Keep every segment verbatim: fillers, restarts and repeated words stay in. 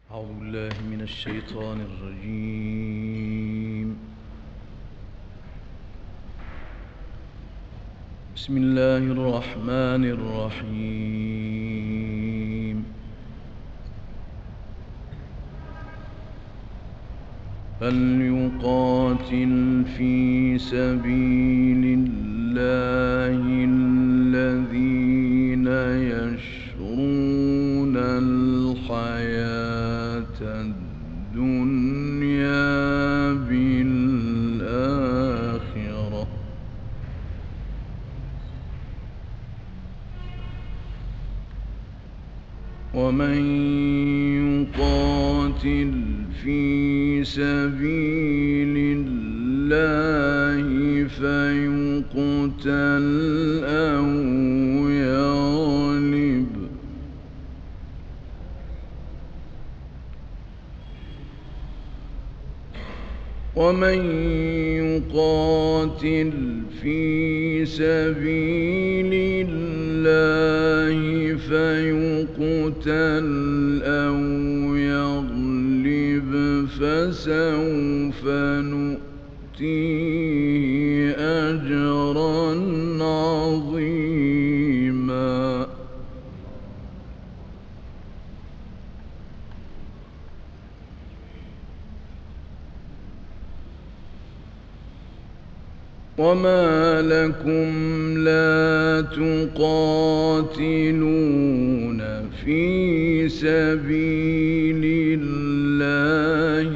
أعوذ بالله من الشيطان الرجيم. بسم الله الرحمن الرحيم. فليقاتل في سبيل الله الذين يشرون الحياة الدنيا بالآخرة ومن يقاتل في سبيل الله فيقتل أو يغلب ومن يقاتل في سبيل الله فيقتل أو يغلب فسوف نؤتيه أجرا عظيما. وما لكم لا تقاتلون في سبيل الله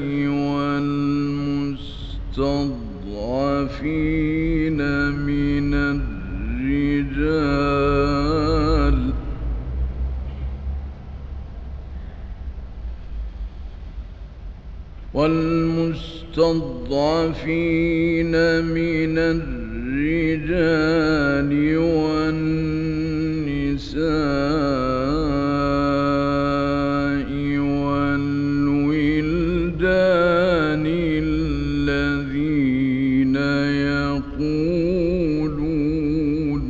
والمستضعفين من الرجال والمستضعفين من الرجال والنساء والولدان الذين يقولون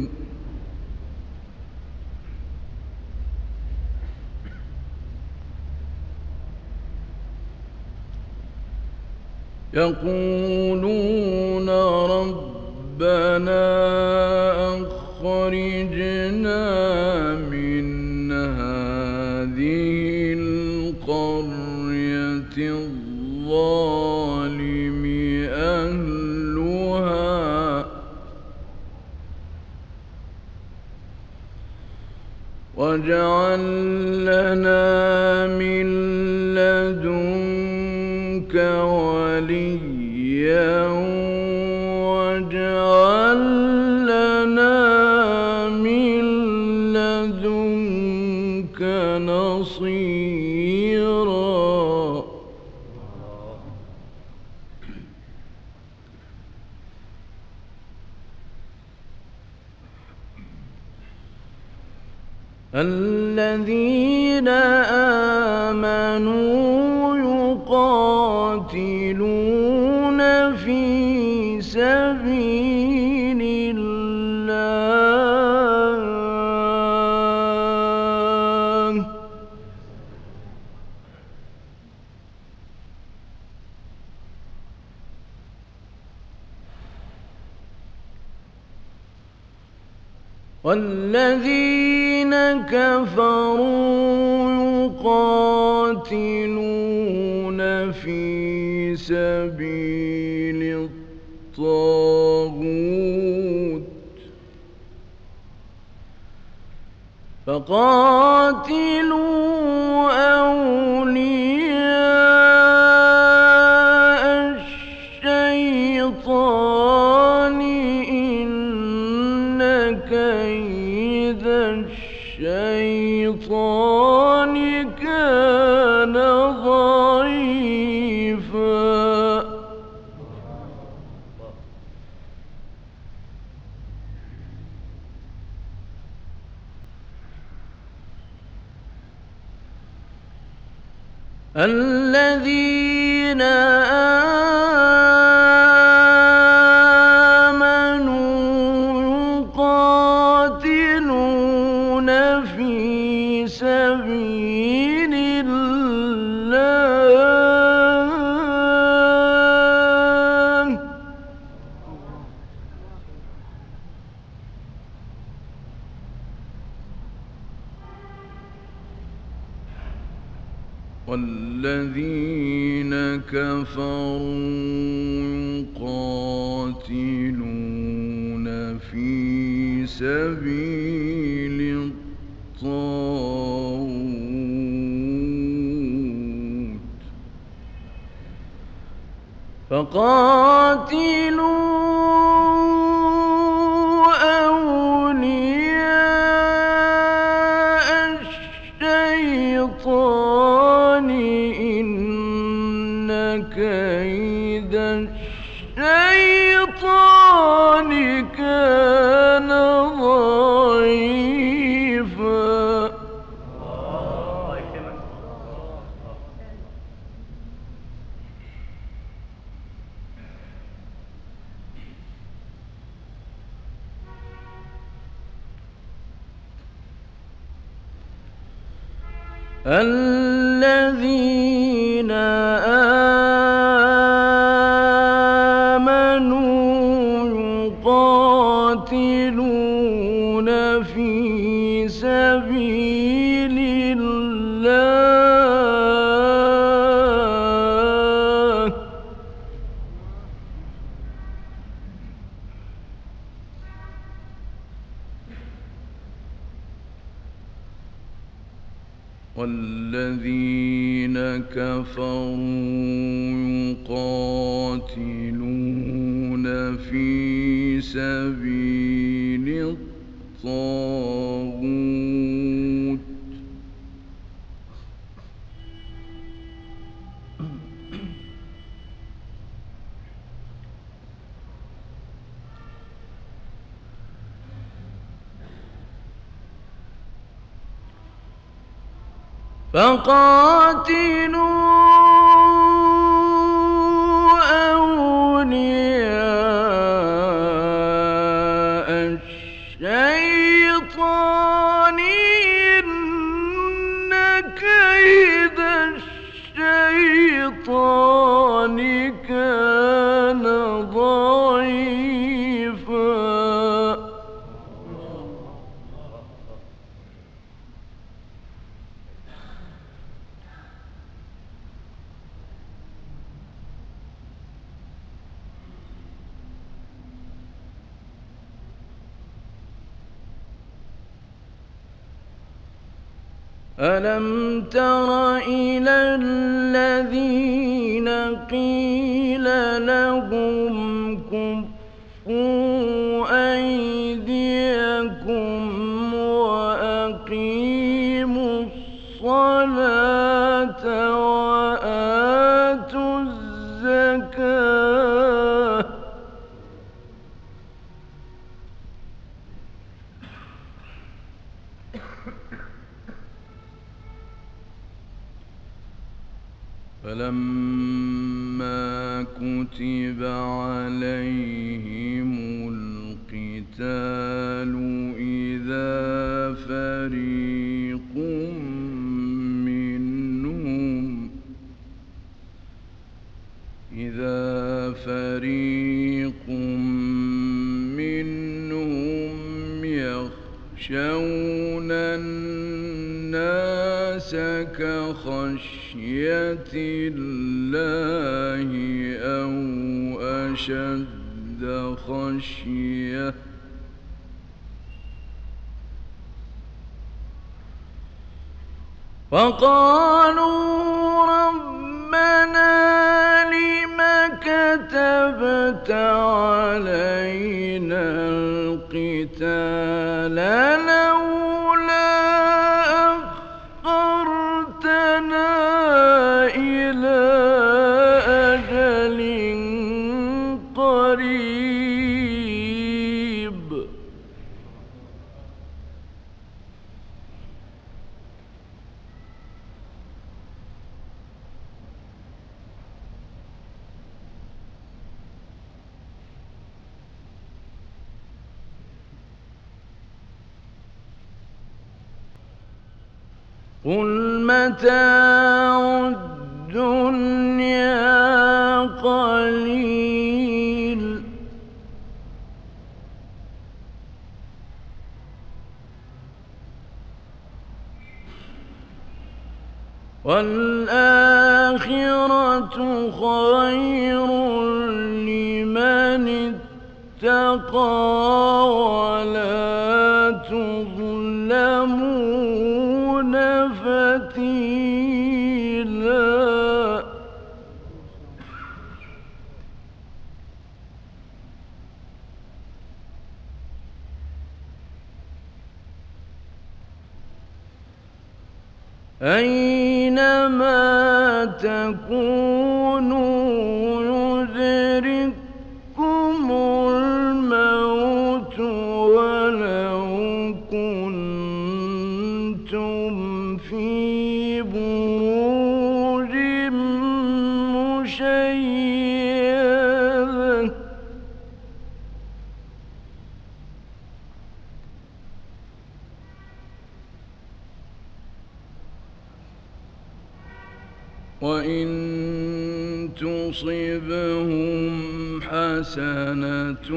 يقولون ربنا أخرجنا من هذه القرية الظالم أهلها واجعل لنا من لدنك وليا واجعل لنا من لدنك نصيرا. الذين آمنوا يقاتلون في سبيل الله والذين كفروا يقاتلون في سبيل الطاغوت فقاتلوا أولياء الشيطان إن كيد الشيطان كان ضعيفا. الذين آمنوا يقاتلون في سبيل الله والذين كفروا يقاتلون في سبيل الطاغوت فقاتلوا أولياء الشيطان إن كيد الشيطان كان ضعيفا. الذين آمنوا يقاتلون في سبيل الله والذين كفروا يقاتلون في سبيل الطاغوت فقاتلوا أولياء الشيطان إن كيد الشيطان كان ضعيفا. ألم تر إلى الذين قيل لهم كفوا أيديكم وأقيموا الصلاة وآتوا الزكاة فلما كتب عليهم القتال إذا فريق منهم إذا فريق منهم يخشون الناس كخشية الله أو أشد خشية وقالوا ربنا لم كتبت علينا القتال لولا أخرتنا إلى أجل قريب قل متاع الدنيا قليل وَالْآخِرَةُ خَيْرٌ لِّمَنِ اتَّقَىٰ وَلَا تُظْلَمُونَ فَتِيلًا. أَيْنَمَا تَكُونُوا يُدْرِككُّمُ الْمَوْتُ وَلَوْ كُنتُمْ فِي بُرُوجٍ مُّشَيَّدَةٍ وَإِن تُصِبْهُمْ حَسَنَةٌ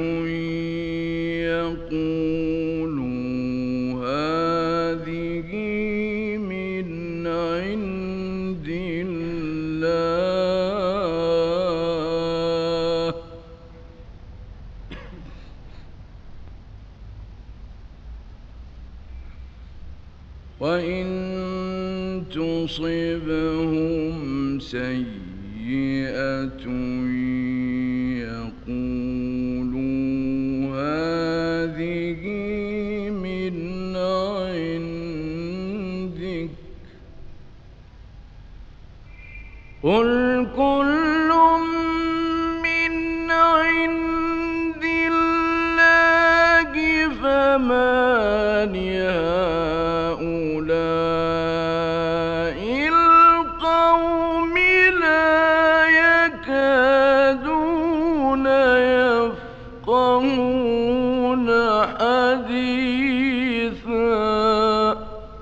يَقُولُوا هَٰذِهِ مِنْ عِندِ اللَّهِ وَإِن تُصِبْهُمْ سَيِّئَةٌ يَقُولُوا هَٰذِهِ مِنْ عِندِكَ ۚ قُلْ كُلٌّ مِّنْ عِندِ اللَّهِ فَمَا لِهَٰؤُلَاءِ الْقَوْمِ لَا يَكَادُونَ يَفْقَهُونَ حَدِيثًا.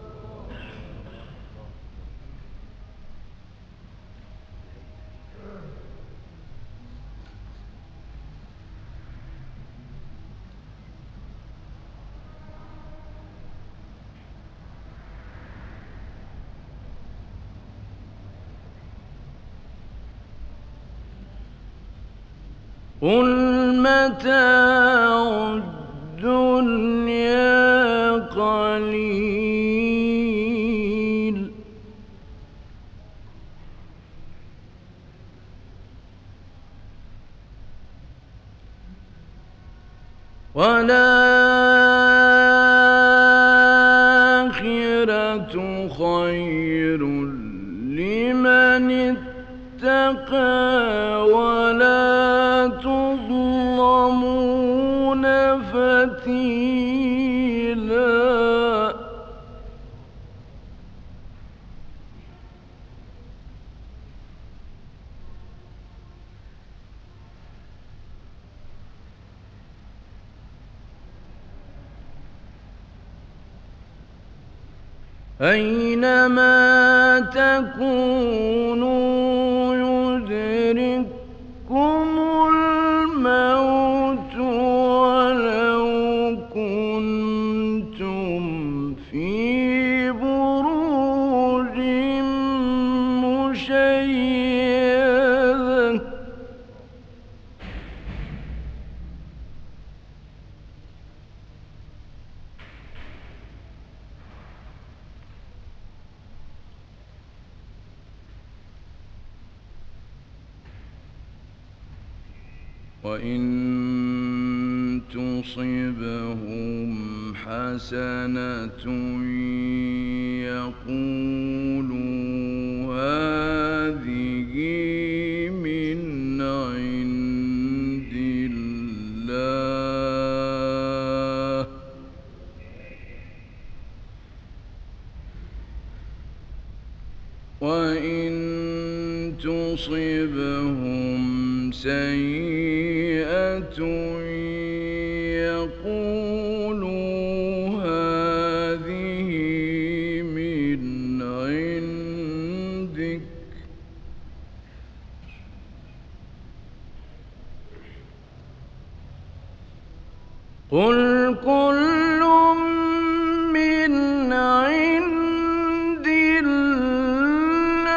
قُلْ مَتَاعُ الدُّنْيَا قَلِيلٌ وَالْآخِرَةُ خَيْرٌ لِّمَنِ اتَّقَىٰ وَلَا تُظْلَمُونَ فَتِيلًا. أَيْنَمَا تَكُونُوا يُدْرِككُّمُ الْمَوْتُ وَلَوْ كُنتُمْ فِي بُرُوجٍ مُّشَيَّدَةٍ وَإِن تُصِبْهُمْ حَسَنَةٌ يَقُولُوا هَٰذِهِ مِنْ عِندِ اللَّهِ وَإِن تُصِبْهُمْ سَيِّئَةٌ يَقُولُوا هَٰذِهِ مِنْ عِندِكَ ۚ قُلْ كُلٌّ مِّنْ عِندِ اللَّهِ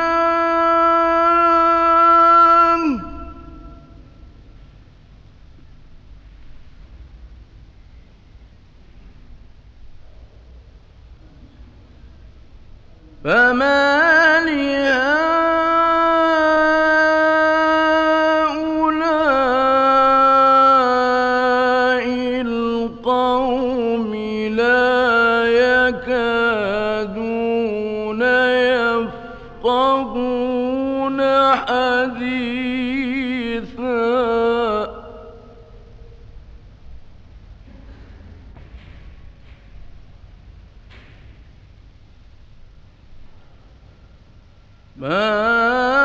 يحدثون حديثا ما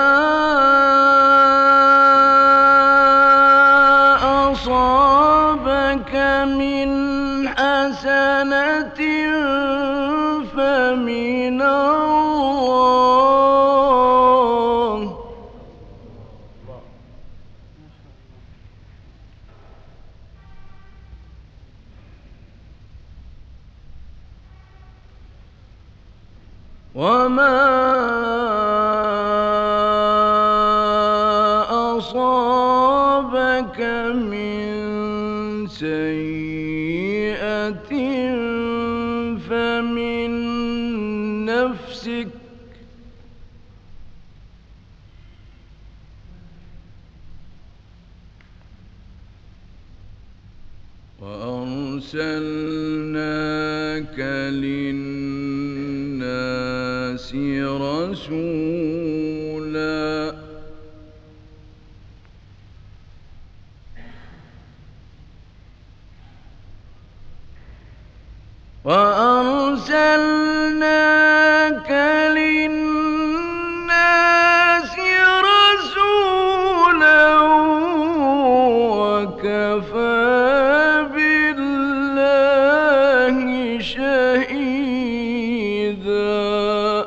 أصابك من حسنة فمن الله وما أصابك من سيئة فمن نفسك وأرسلناك للناس رسولا وأرسلناك للناس رسولا وكفى بالله شهيدا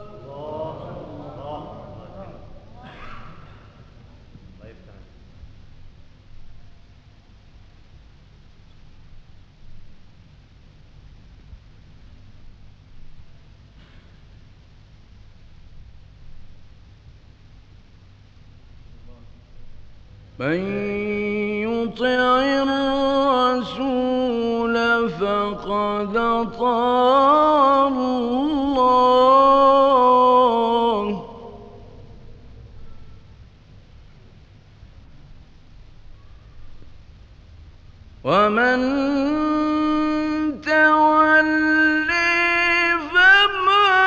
من يطع الرسول فقد أطاع الله ومن تولي فما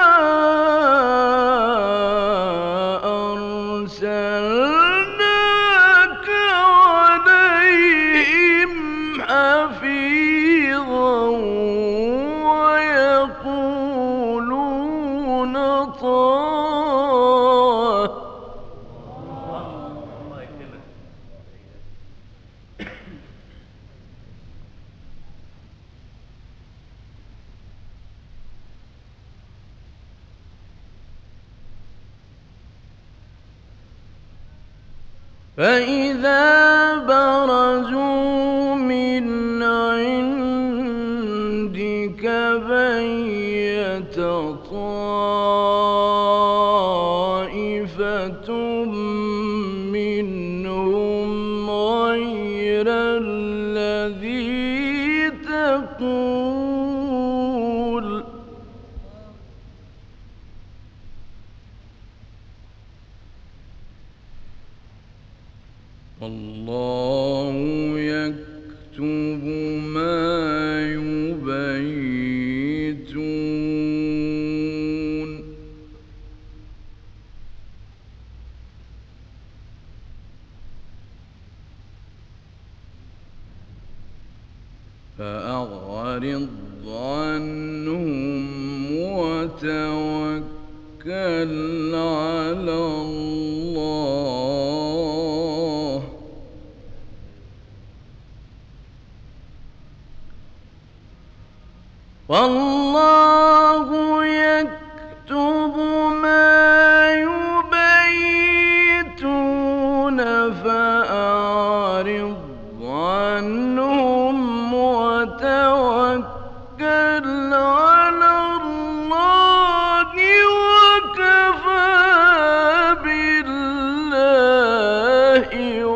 أرسلناك عليهم حفيظا ويقولون طاعة فإذا برزوا من عندك بيت طائفة منهم غير الذي تقول والله يكتب ما يبيتون فأعرض عنهم وتوكل على الله والله يكتب ما يبيتون فأعرض عنهم وتوكل على الله وكفى بالله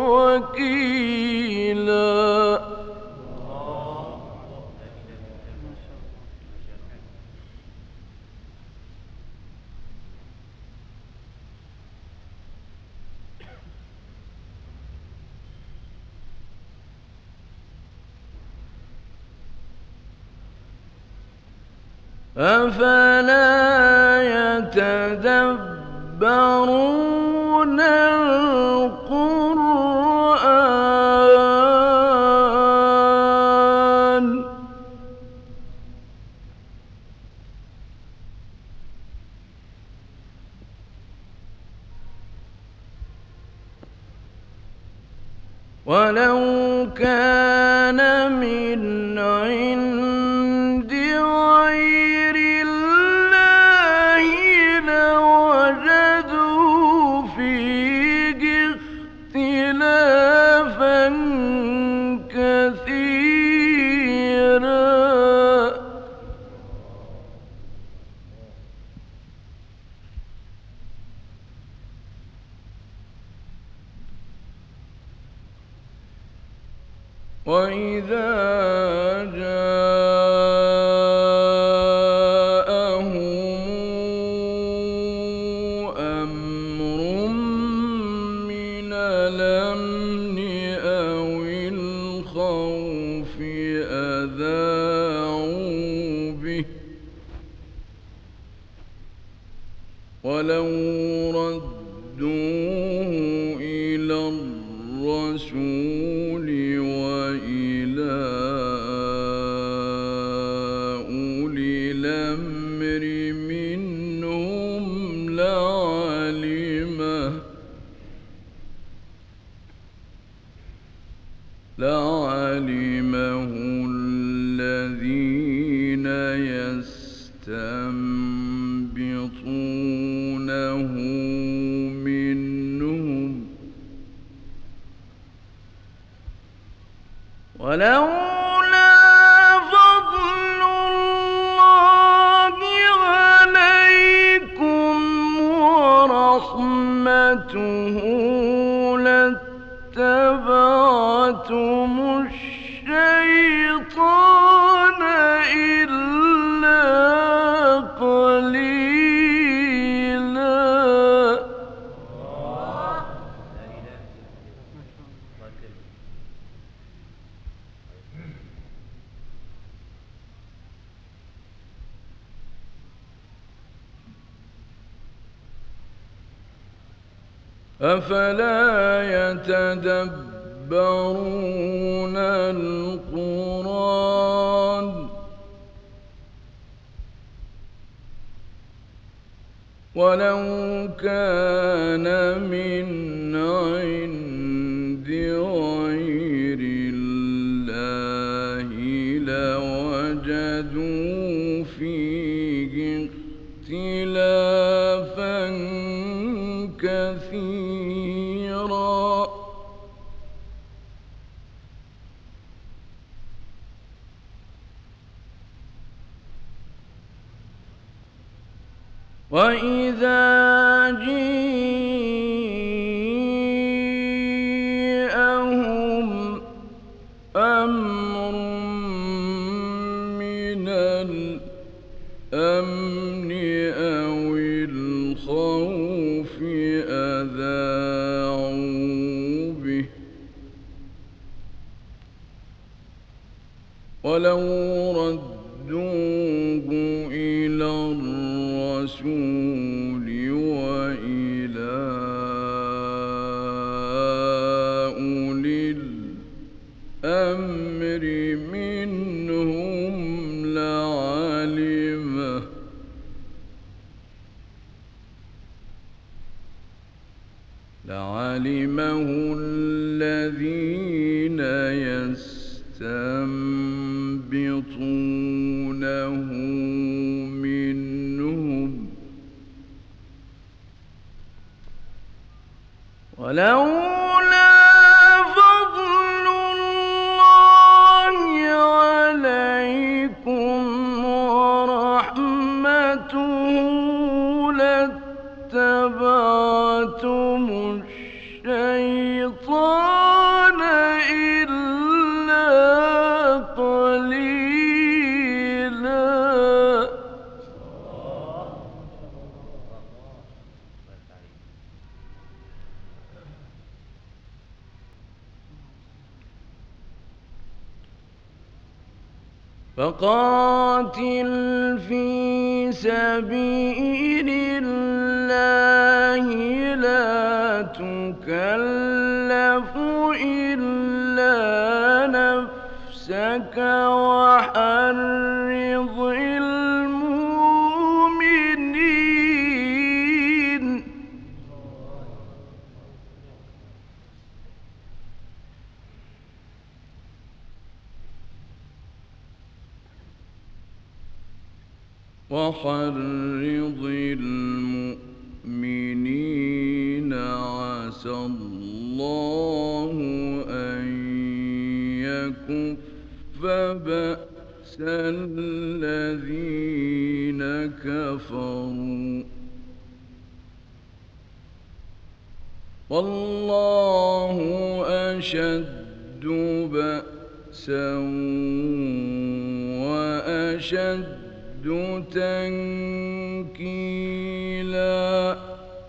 وكيلا أفلا يتدبرون يتدبرون القرآن ولو كان من عند غير الله لوجدوا فيه اختلافا كثيرا وإذا جاءهم أمر من الأمن أو الخوف أذاعوا به ولو ردوه إلى الرسول وإلى أولي الأمر منهم لعلمه لعلمه الذين يستنبطونه منهم ولولا فضل الله عليكم ورحمته لاتبعتم الشيطان إلا قليلا أفلا يتدبرون القرآن ولو كان من عند غير الله لوجدوا فيه اختلافا كثيرا وإذا جاءهم أمر من الأمن أو الخوف أذاعوا به ولو ردوه إلى الرسول وإلى أولي الأمر منهم لعلمه لعلمه الذين يستنبطونه منهم ولولا فضل الله عليكم ورحمته لاتبعتم الشيطان إلا قليلا فقاتل في سبيل الله الله لا تكلف إلا نفسك وحرض المؤمنين. وحرض المؤمنين عسى الله أن يكف بأس الذين كفروا والله أشد بأسا وأشد تنكيلا.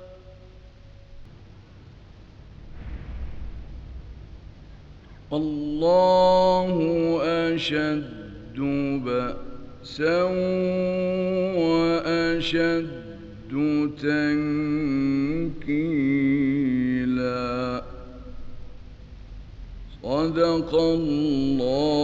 والله أشد بأسا وأشد تنكيلا. صدق الله